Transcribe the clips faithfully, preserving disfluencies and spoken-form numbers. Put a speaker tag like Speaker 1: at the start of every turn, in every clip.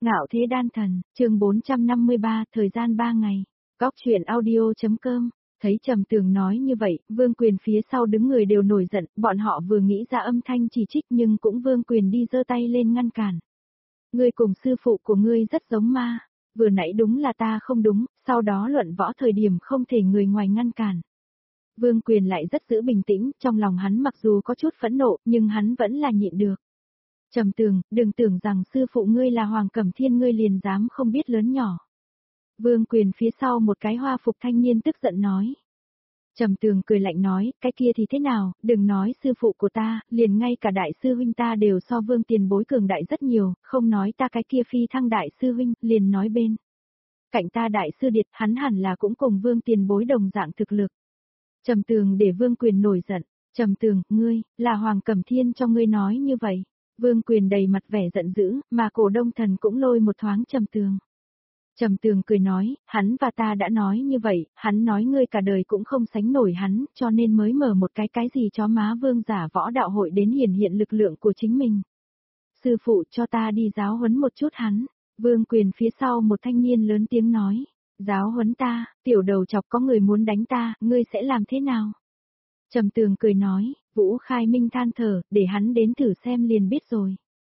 Speaker 1: Ngạo Thế Đan Thần, chương bốn trăm năm mươi ba, thời gian ba ngày. Góc truyện audio.com. Thấy Trầm Tường nói như vậy, Vương Quyền phía sau đứng người đều nổi giận, bọn họ vừa nghĩ ra âm thanh chỉ trích nhưng cũng Vương Quyền đi giơ tay lên ngăn cản. Ngươi cùng sư phụ của ngươi rất giống ma, vừa nãy đúng là ta không đúng, sau đó luận võ thời điểm không thể người ngoài ngăn cản. Vương Quyền lại rất giữ bình tĩnh, trong lòng hắn mặc dù có chút phẫn nộ, nhưng hắn vẫn là nhịn được. Trầm Tường, đừng tưởng rằng sư phụ ngươi là Hoàng Cẩm Thiên ngươi liền dám không biết lớn nhỏ. Vương Quyền phía sau một cái hoa phục thanh niên tức giận nói. Trầm Tường cười lạnh nói, cái kia thì thế nào, đừng nói sư phụ của ta, liền ngay cả đại sư huynh ta đều so Vương tiền bối cường đại rất nhiều, không nói ta cái kia phi thăng đại sư huynh, liền nói bên. Cạnh ta đại sư Điệt, hắn hẳn là cũng cùng Vương tiền bối đồng dạng thực lực. Trầm Tường để Vương Quyền nổi giận, Trầm Tường, ngươi, là Hoàng Cẩm Thiên cho ngươi nói như vậy. Vương Quyền đầy mặt vẻ giận dữ, mà Cổ Đông Thần cũng lôi một thoáng Trầm Tường. Trầm Tường cười nói, hắn và ta đã nói như vậy, hắn nói ngươi cả đời cũng không sánh nổi hắn, cho nên mới mở một cái cái gì chó má vương giả võ đạo hội đến hiển hiện lực lượng của chính mình. Sư phụ cho ta đi giáo huấn một chút hắn. Vương Quyền phía sau một thanh niên lớn tiếng nói, giáo huấn ta, tiểu đầu chọc có người muốn đánh ta, ngươi sẽ làm thế nào? Trầm Tường cười nói, Vũ Khai Minh than thở, để hắn đến thử xem liền biết rồi.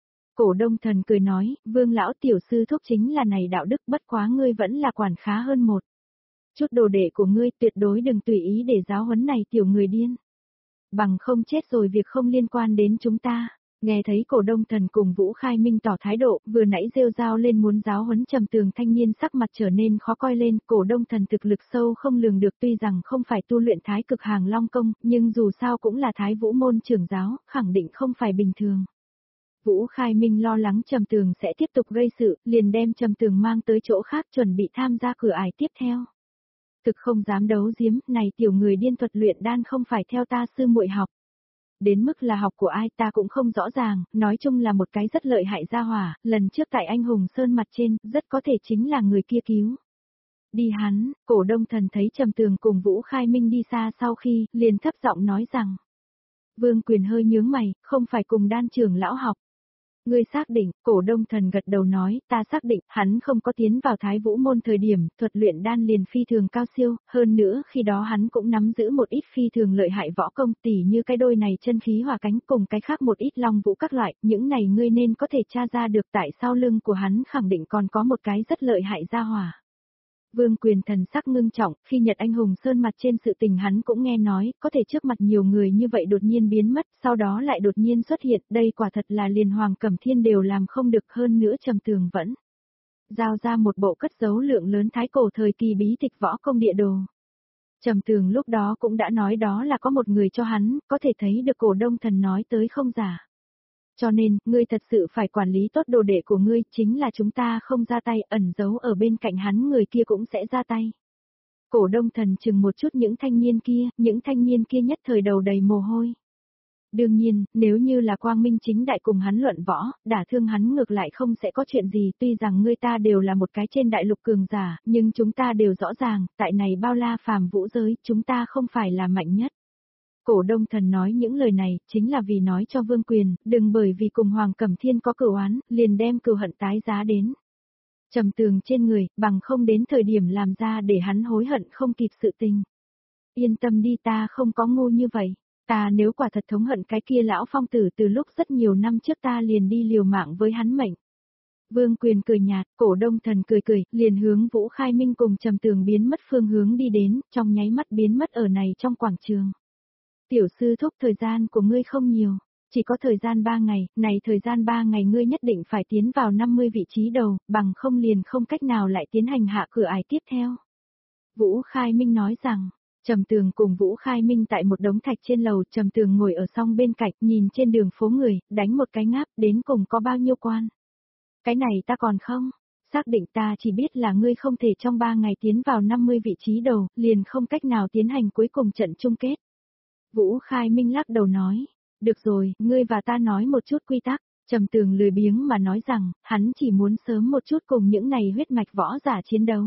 Speaker 1: Cổ Đông Thần cười nói, Vương lão tiểu sư thúc chính là này đạo đức, bất quá ngươi vẫn là quản khá hơn một chút đồ đệ của ngươi, tuyệt đối đừng tùy ý để giáo huấn này tiểu người điên. Bằng không chết rồi việc không liên quan đến chúng ta. Nghe thấy Cổ Đông Thần cùng Vũ Khai Minh tỏ thái độ, vừa nãy rêu rao lên muốn giáo huấn Trầm Tường thanh niên sắc mặt trở nên khó coi lên, Cổ Đông Thần thực lực sâu không lường được, tuy rằng không phải tu luyện thái cực hàng long công, nhưng dù sao cũng là thái vũ môn trưởng giáo, khẳng định không phải bình thường. Vũ Khai Minh lo lắng Trầm Tường sẽ tiếp tục gây sự, liền đem Trầm Tường mang tới chỗ khác chuẩn bị tham gia cửa ải tiếp theo. Thực không dám đấu giếm, này tiểu người điên thuật luyện đan không phải theo ta sư muội học. Đến mức là học của ai ta cũng không rõ ràng, nói chung là một cái rất lợi hại gia hỏa, lần trước tại Anh Hùng Sơn mặt trên, rất có thể chính là người kia cứu. Đi hắn, Cổ Đông Thần thấy Trầm Tường cùng Vũ Khai Minh đi xa sau khi, liền thấp giọng nói rằng. Vương Quyền hơi nhướng mày, không phải cùng đan trưởng lão học. Ngươi xác định, Cổ Đông Thần gật đầu nói, ta xác định, hắn không có tiến vào Thái Vũ môn thời điểm, thuật luyện đan liền phi thường cao siêu, hơn nữa khi đó hắn cũng nắm giữ một ít phi thường lợi hại võ công tỉ như cái đôi này chân khí hỏa cánh cùng cái khác một ít long vũ các loại, những này ngươi nên có thể tra ra được tại sau lưng của hắn khẳng định còn có một cái rất lợi hại gia hỏa. Vương Quyền thần sắc ngưng trọng, khi Nhật Anh Hùng Sơn mặt trên sự tình hắn cũng nghe nói, có thể trước mặt nhiều người như vậy đột nhiên biến mất, sau đó lại đột nhiên xuất hiện, đây quả thật là liền Hoàng Cẩm Thiên đều làm không được, hơn nữa Trầm Tường vẫn giao ra một bộ cất giấu lượng lớn thái cổ thời kỳ bí tịch võ công địa đồ. Trầm Tường lúc đó cũng đã nói đó là có một người cho hắn, có thể thấy được Cổ Đông Thần nói tới không giả. Cho nên, ngươi thật sự phải quản lý tốt đồ đệ của ngươi, chính là chúng ta không ra tay, ẩn giấu ở bên cạnh hắn người kia cũng sẽ ra tay. Cổ Đông Thần chừng một chút những thanh niên kia, những thanh niên kia nhất thời đầu đầy mồ hôi. Đương nhiên, nếu như là quang minh chính đại cùng hắn luận võ, đả thương hắn ngược lại không sẽ có chuyện gì, tuy rằng ngươi ta đều là một cái trên đại lục cường giả, nhưng chúng ta đều rõ ràng, tại này bao la phàm vũ giới, chúng ta không phải là mạnh nhất. Cổ Đông Thần nói những lời này, chính là vì nói cho Vương Quyền, đừng bởi vì cùng Hoàng Cẩm Thiên có cửu oán, liền đem cừu hận tái giá đến. Trầm Tường trên người, bằng không đến thời điểm làm ra để hắn hối hận không kịp sự tình. Yên tâm đi, ta không có ngu như vậy, ta nếu quả thật thống hận cái kia lão phong tử từ lúc rất nhiều năm trước ta liền đi liều mạng với hắn mệnh. Vương Quyền cười nhạt, Cổ Đông Thần cười cười, liền hướng Vũ Khai Minh cùng Trầm Tường biến mất phương hướng đi đến, trong nháy mắt biến mất ở này trong quảng trường. Tiểu sư thúc, thời gian của ngươi không nhiều, chỉ có thời gian ba ngày, này thời gian ba ngày ngươi nhất định phải tiến vào năm mươi vị trí đầu, bằng không liền không cách nào lại tiến hành hạ cửa ải tiếp theo. Vũ Khai Minh nói rằng, Trầm Tường cùng Vũ Khai Minh tại một đống thạch trên lầu, Trầm Tường ngồi ở song bên cạnh, nhìn trên đường phố người, đánh một cái ngáp, đến cùng có bao nhiêu quan. Cái này ta còn không, xác định ta chỉ biết là ngươi không thể trong ba ngày tiến vào năm mươi vị trí đầu, liền không cách nào tiến hành cuối cùng trận chung kết. Vũ Khai Minh lắc đầu nói, được rồi, ngươi và ta nói một chút quy tắc. Trầm Tường lười biếng mà nói rằng, hắn chỉ muốn sớm một chút cùng những này huyết mạch võ giả chiến đấu.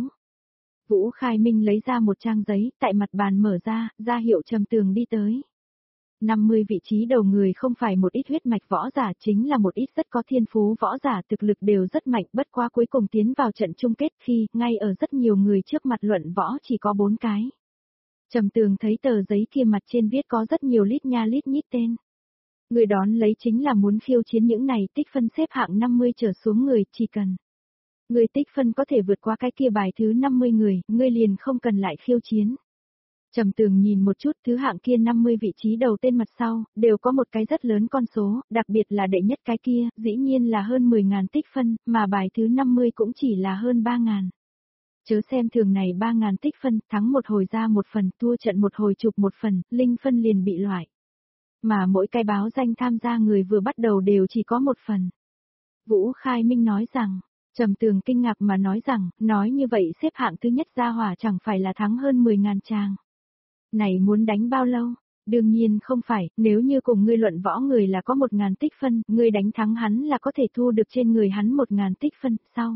Speaker 1: Vũ Khai Minh lấy ra một trang giấy, tại mặt bàn mở ra, ra hiệu Trầm Tường đi tới. năm mươi vị trí đầu người không phải một ít huyết mạch võ giả, chính là một ít rất có thiên phú võ giả, thực lực đều rất mạnh, bất quá cuối cùng tiến vào trận chung kết khi, ngay ở rất nhiều người trước mặt luận võ chỉ có bốn cái. Trầm Tường thấy tờ giấy kia mặt trên viết có rất nhiều lít nha lít nhít tên. Người đón lấy chính là muốn khiêu chiến những này tích phân xếp hạng năm mươi trở xuống người, chỉ cần người tích phân có thể vượt qua cái kia bài thứ năm mươi người, ngươi liền không cần lại khiêu chiến. Trầm Tường nhìn một chút thứ hạng kia năm mươi vị trí đầu tên mặt sau, đều có một cái rất lớn con số, đặc biệt là đệ nhất cái kia, dĩ nhiên là hơn mười ngàn tích phân, mà bài thứ năm mươi cũng chỉ là hơn ba ngàn. Chớ xem thường này ba ngàn tích phân, thắng một hồi ra một phần, thua trận một hồi chụp một phần, linh phân liền bị loại. Mà mỗi cái báo danh tham gia người vừa bắt đầu đều chỉ có một phần. Vũ Khai Minh nói rằng, Trầm Tường kinh ngạc mà nói rằng, nói như vậy xếp hạng thứ nhất gia hỏa chẳng phải là thắng hơn mười ngàn tràng. Này muốn đánh bao lâu? Đương nhiên không phải, nếu như cùng ngươi luận võ người là có một ngàn tích phân, ngươi đánh thắng hắn là có thể thu được trên người hắn một ngàn tích phân, sau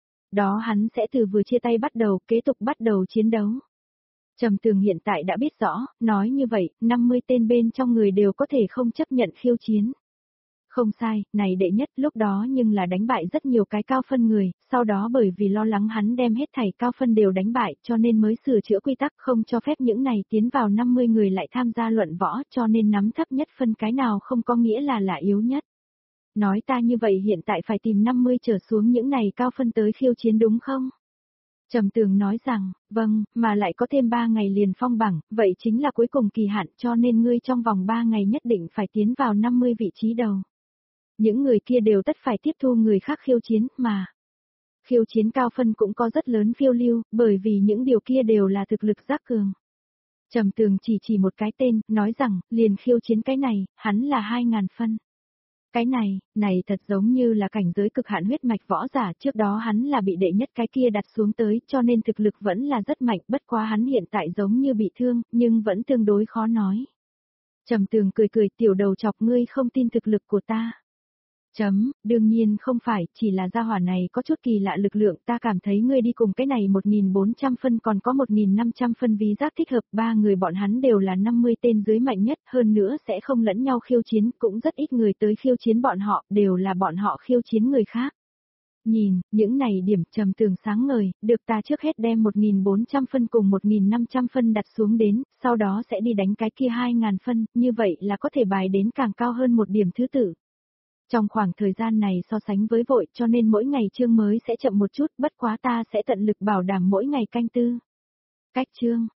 Speaker 1: đó hắn sẽ từ vừa chia tay bắt đầu, kế tục bắt đầu chiến đấu. Trầm Tường hiện tại đã biết rõ, nói như vậy, năm mươi tên bên trong người đều có thể không chấp nhận khiêu chiến. Không sai, này đệ nhất lúc đó nhưng là đánh bại rất nhiều cái cao phân người, sau đó bởi vì lo lắng hắn đem hết thảy cao phân đều đánh bại cho nên mới sửa chữa quy tắc không cho phép những này tiến vào năm mươi người lại tham gia luận võ cho nên nắm thấp nhất phân cái nào không có nghĩa là là yếu nhất. Nói ta như vậy hiện tại phải tìm năm mươi trở xuống những này cao phân tới khiêu chiến đúng không? Trầm Tường nói rằng, vâng, mà lại có thêm ba ngày liền phong bảng, vậy chính là cuối cùng kỳ hạn cho nên ngươi trong vòng ba ngày nhất định phải tiến vào năm mươi vị trí đầu. Những người kia đều tất phải tiếp thu người khác khiêu chiến, mà khiêu chiến cao phân cũng có rất lớn phiêu lưu, bởi vì những điều kia đều là thực lực giác cường. Trầm Tường chỉ chỉ một cái tên, nói rằng, liền khiêu chiến cái này, hắn là hai ngàn phân. Cái này, này thật giống như là cảnh giới cực hạn huyết mạch võ giả, trước đó hắn là bị đệ nhất cái kia đặt xuống tới, cho nên thực lực vẫn là rất mạnh, bất quá hắn hiện tại giống như bị thương, nhưng vẫn tương đối khó nói. Trầm Tường cười cười, tiểu đầu chọc, ngươi không tin thực lực của ta. Chấm, đương nhiên không phải, chỉ là gia hỏa này có chút kỳ lạ lực lượng, ta cảm thấy ngươi đi cùng cái này một nghìn bốn trăm phân còn có một nghìn năm trăm phân ví giác thích hợp, ba người bọn hắn đều là năm mươi tên dưới mạnh nhất, hơn nữa sẽ không lẫn nhau khiêu chiến, cũng rất ít người tới khiêu chiến bọn họ, đều là bọn họ khiêu chiến người khác. Nhìn, những này điểm Trầm Tường sáng ngời, được ta trước hết đem một nghìn bốn trăm phân cùng một nghìn năm trăm phân đặt xuống đến, sau đó sẽ đi đánh cái kia hai ngàn phân, như vậy là có thể bài đến càng cao hơn một điểm thứ tự. Trong khoảng thời gian này so sánh với vội cho nên mỗi ngày chương mới sẽ chậm một chút, bất quá ta sẽ tận lực bảo đảm mỗi ngày canh tư. Cách chương